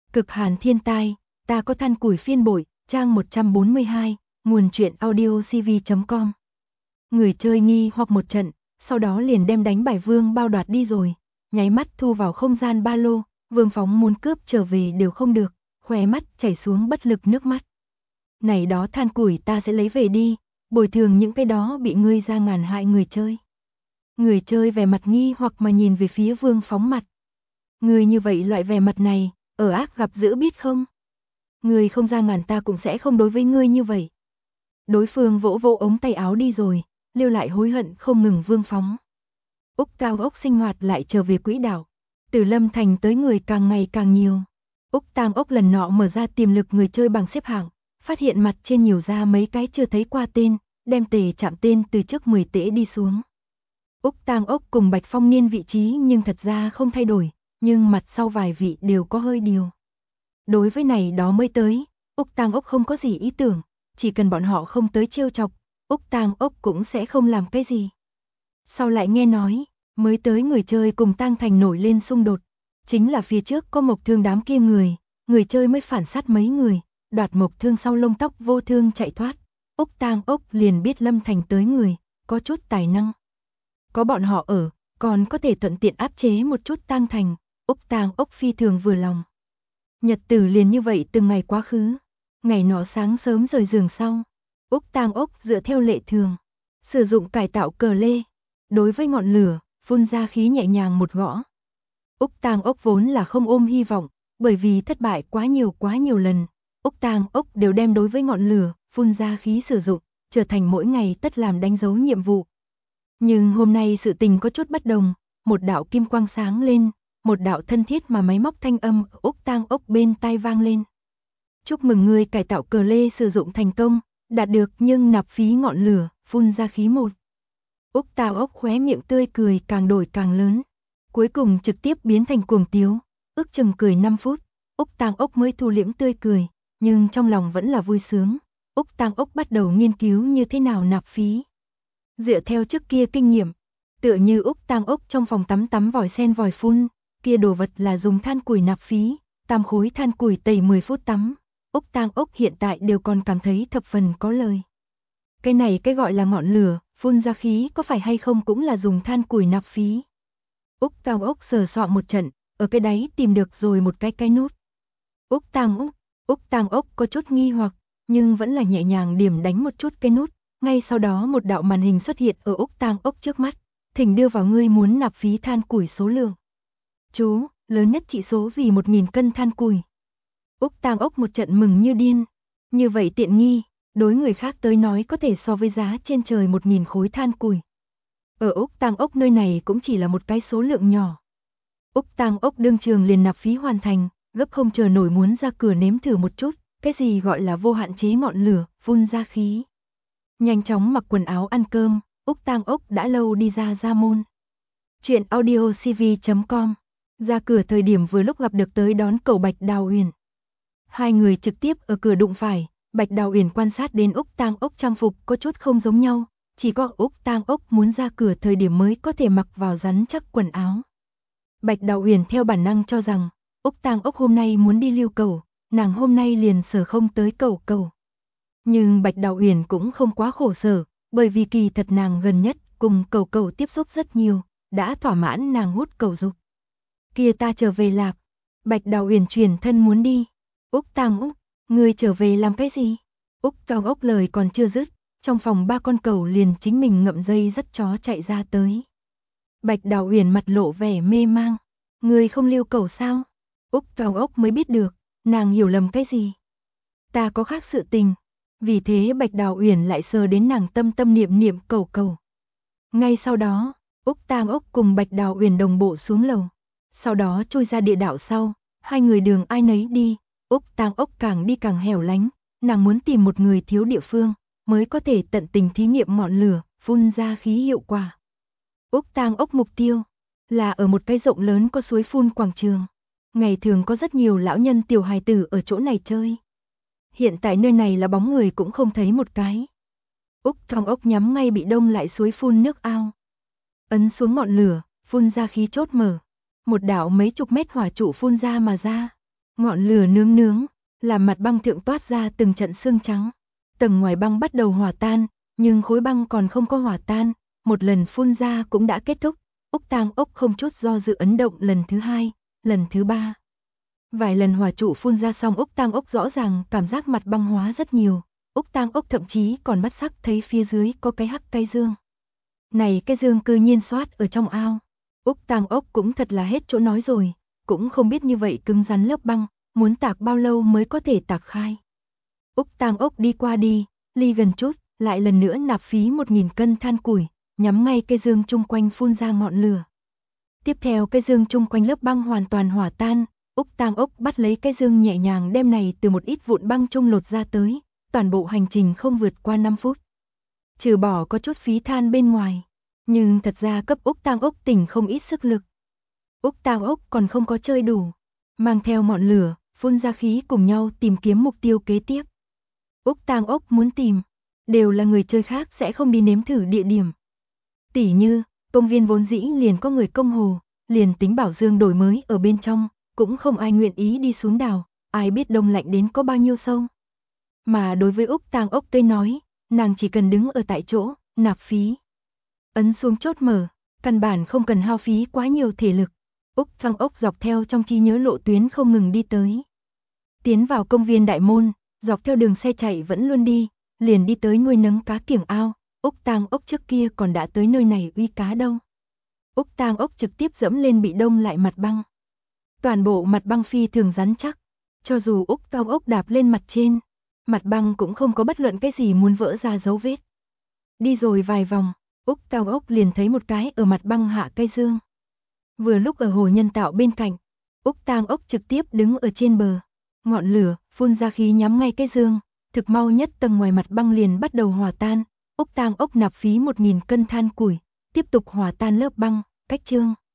Cực hàn thiên tai, ta có than củi phiên bội, trang 142, nguồn truyện audiocv.com. Người chơi nghi hoặc một trận, sau đó liền đem đánh bài Vương Bao đoạt đi rồi, nháy mắt thu vào không gian ba lô, Vương Phóng muốn cướp trở về đều không được, khóe mắt chảy xuống bất lực nước mắt. Này đó than củi ta sẽ lấy về đi, bồi thường những cái đó bị ngươi ra ngàn hại người chơi. Người chơi vẻ mặt nghi hoặc mà nhìn về phía Vương Phóng mặt. Người như vậy loại vẻ mặt này, ở ác gặp dữ biết không? Người không ra ngàn ta cũng sẽ không đối với ngươi như vậy. Đối phương vỗ vỗ ống tay áo đi rồi, lưu lại hối hận không ngừng Vương Phóng. Úc Tang Ốc sinh hoạt lại trở về quỹ đạo. Từ Lâm Thành tới người càng ngày càng nhiều. Úc Tang Ốc lần nọ mở ra tiềm lực người chơi bằng xếp hạng, phát hiện mặt trên nhiều ra mấy cái chưa thấy qua tên, đem tề chạm tên từ trước 10 tễ đi xuống. Úc Tang Ốc cùng Bạch Phong Niên vị trí nhưng thật ra không thay đổi, nhưng mặt sau vài vị đều có hơi điều. Đối với này đó mới tới, Úc Tang Ốc không có gì ý tưởng, chỉ cần bọn họ không tới trêu chọc, Úc Tang Ốc cũng sẽ không làm cái gì. Sau lại nghe nói, mới tới người chơi cùng Tang Thành nổi lên xung đột, chính là phía trước có Mộc Thương đám kia người chơi mới phản sát mấy người, đoạt Mộc Thương sau lông tóc vô thương chạy thoát. Úc Tang Ốc liền biết Lâm Thành tới người, có chút tài năng. Có bọn họ ở, còn có thể thuận tiện áp chế một chút Tang Thành, Úc Tang Ốc phi thường vừa lòng. Nhật tử liền như vậy từng ngày quá khứ. Ngày nọ sáng sớm rời giường sau, Úc Tang Ốc dựa theo lệ thường, sử dụng cải tạo cờ lê, đối với ngọn lửa, phun ra khí nhẹ nhàng một gõ. Úc Tang Ốc vốn là không ôm hy vọng, bởi vì thất bại quá nhiều lần, Úc Tang Ốc đều đem đối với ngọn lửa, phun ra khí sử dụng, trở thành mỗi ngày tất làm đánh dấu nhiệm vụ. Nhưng hôm nay sự tình có chút bất đồng, một đạo kim quang sáng lên, một đạo thân thiết mà máy móc thanh âm ở Úc Tang Ốc bên tai vang lên. Chúc mừng ngươi cải tạo cờ lê sử dụng thành công, đạt được nhưng nạp phí ngọn lửa, phun ra khí 1. Úc Tang Ốc khóe miệng tươi cười càng đổi càng lớn, cuối cùng trực tiếp biến thành cuồng tiếu, ước chừng cười 5 phút, Úc Tang Ốc mới thu liễm tươi cười, nhưng trong lòng vẫn là vui sướng. Úc Tang Ốc bắt đầu nghiên cứu như thế nào nạp phí. Dựa theo trước kia kinh nghiệm, tựa như Úc Tang Ốc trong phòng tắm vòi sen vòi phun, kia đồ vật là dùng than củi nạp phí, 8 khối than củi tẩy 10 phút tắm. Úc Tang Ốc hiện tại đều còn cảm thấy thập phần có lời. Cái này cái gọi là ngọn lửa, phun ra khí có phải hay không cũng là dùng than củi nạp phí. Úc Tang Ốc sờ soạn một trận, ở cái đáy tìm được rồi một cái nút. Úc Tang Ốc có chút nghi hoặc, nhưng vẫn là nhẹ nhàng điểm đánh một chút cái nút. Ngay sau đó một đạo màn hình xuất hiện ở Úc Tang Ốc trước mắt, thỉnh đưa vào ngươi muốn nạp phí than củi số lượng. Chú, lớn nhất trị số vì 1000 cân than củi. Úc Tang Ốc một trận mừng như điên, như vậy tiện nghi, đối người khác tới nói có thể so với giá trên trời 1000 khối than củi. Ở Úc Tang Ốc nơi này cũng chỉ là một cái số lượng nhỏ. Úc Tang Ốc đương trường liền nạp phí hoàn thành, gấp không chờ nổi muốn ra cửa nếm thử một chút, cái gì gọi là vô hạn chế ngọn lửa, phun ra khí. Nhanh chóng mặc quần áo ăn cơm, Úc Tang Ốc đã lâu đi ra môn. Chuyện audiocv.com. Ra cửa thời điểm vừa lúc gặp được tới đón cậu Bạch Đào Uyển. Hai người trực tiếp ở cửa đụng phải, Bạch Đào Uyển quan sát đến Úc Tang Ốc trang phục có chút không giống nhau, chỉ có Úc Tang Ốc muốn ra cửa thời điểm mới có thể mặc vào rắn chắc quần áo. Bạch Đào Uyển theo bản năng cho rằng, Úc Tang Ốc hôm nay muốn đi lưu cầu, nàng hôm nay liền sở không tới cầu. Nhưng Bạch Đào Uyển cũng không quá khổ sở, bởi vì kỳ thật nàng gần nhất cùng cầu tiếp xúc rất nhiều, đã thỏa mãn nàng hút cầu dục. Kia ta trở về lạc. Bạch Đào Uyển chuyển thân muốn đi. Úc Tang Ốc, ngươi trở về làm cái gì? Úc Tang Ốc lời còn chưa dứt, trong phòng 3 con cầu liền chính mình ngậm dây dắt chó chạy ra tới. Bạch Đào Uyển mặt lộ vẻ mê mang. Ngươi không lưu cầu sao? Úc Tang Ốc mới biết được, nàng hiểu lầm cái gì. Ta có khác sự tình. Vì thế Bạch Đào Uyển lại sờ đến nàng tâm niệm cầu. Ngay sau đó, Úc Tang Ốc cùng Bạch Đào Uyển đồng bộ xuống lầu. Sau đó trôi ra địa đạo sau, hai người đường ai nấy đi, Úc Tang Ốc càng đi càng hẻo lánh, nàng muốn tìm một người thiếu địa phương, mới có thể tận tình thí nghiệm ngọn lửa, phun ra khí hiệu quả. Úc Tang Ốc mục tiêu là ở một cái rộng lớn có suối phun quảng trường. Ngày thường có rất nhiều lão nhân tiểu hài tử ở chỗ này chơi. Hiện tại nơi này là bóng người cũng không thấy một cái. Úc Tang Ốc nhắm ngay bị đông lại suối phun nước ao. Ấn xuống ngọn lửa, phun ra khí chốt mở. Một đạo mấy chục mét hỏa trụ phun ra mà ra. Ngọn lửa nướng nướng, làm mặt băng thượng toát ra từng trận sương trắng. Tầng ngoài băng bắt đầu hòa tan, nhưng khối băng còn không có hòa tan, một lần phun ra cũng đã kết thúc. Úc Tang Ốc không chút do dự ấn động lần thứ 2, lần thứ 3. Vài lần hỏa trụ phun ra xong Úc Tang Ốc rõ ràng cảm giác mặt băng hóa rất nhiều. Úc Tang Ốc thậm chí còn bắt sắc thấy phía dưới có cái hắc cái dương. Này cái dương cư nhiên xoát ở trong ao. Úc Tang Ốc cũng thật là hết chỗ nói rồi, cũng không biết như vậy cứng rắn lớp băng, muốn tạc bao lâu mới có thể tạc khai. Úc Tang Ốc đi qua đi, ly gần chút, lại lần nữa nạp phí 1000 cân than củi, nhắm ngay cái dương chung quanh phun ra ngọn lửa. Tiếp theo cái dương chung quanh lớp băng hoàn toàn hòa tan, Úc Tang Ốc bắt lấy cái dương nhẹ nhàng đem này từ một ít vụn băng chung lột ra tới, toàn bộ hành trình không vượt qua 5 phút. Trừ bỏ có chút phí than bên ngoài, nhưng thật ra cấp Úc Tang Ốc tỉnh không ít sức lực. Úc Tang Ốc còn không có chơi đủ, mang theo ngọn lửa, phun ra khí cùng nhau tìm kiếm mục tiêu kế tiếp. Úc Tang Ốc muốn tìm, đều là người chơi khác sẽ không đi nếm thử địa điểm. Tỉ như, công viên vốn dĩ liền có người công hồ, liền tính bảo dương đổi mới ở bên trong, cũng không ai nguyện ý đi xuống đào, ai biết đông lạnh đến có bao nhiêu sâu. Mà đối với Úc Tang Ốc tới nói, nàng chỉ cần đứng ở tại chỗ, nạp phí. Ấn xuống chốt mở, căn bản không cần hao phí quá nhiều thể lực. Úc Tang Ốc dọc theo trong trí nhớ lộ tuyến không ngừng đi tới. Tiến vào công viên đại môn, dọc theo đường xe chạy vẫn luôn đi, liền đi tới nuôi nấng cá kiểng ao. Úc Tang Ốc trước kia còn đã tới nơi này uy cá đâu. Úc Tang Ốc trực tiếp dẫm lên bị đông lại mặt băng. Toàn bộ mặt băng phi thường rắn chắc, cho dù Úc Tang Ốc đạp lên mặt trên, mặt băng cũng không có bất luận cái gì muốn vỡ ra dấu vết. Đi rồi vài vòng, Úc Tang Ốc liền thấy một cái ở mặt băng hạ cây dương. Vừa lúc ở hồ nhân tạo bên cạnh, Úc Tang Ốc trực tiếp đứng ở trên bờ, ngọn lửa phun ra khí nhắm ngay cái dương, thực mau nhất tầng ngoài mặt băng liền bắt đầu hòa tan. Úc Tang Ốc nạp phí 1000 cân than củi, tiếp tục hòa tan lớp băng, cách chương.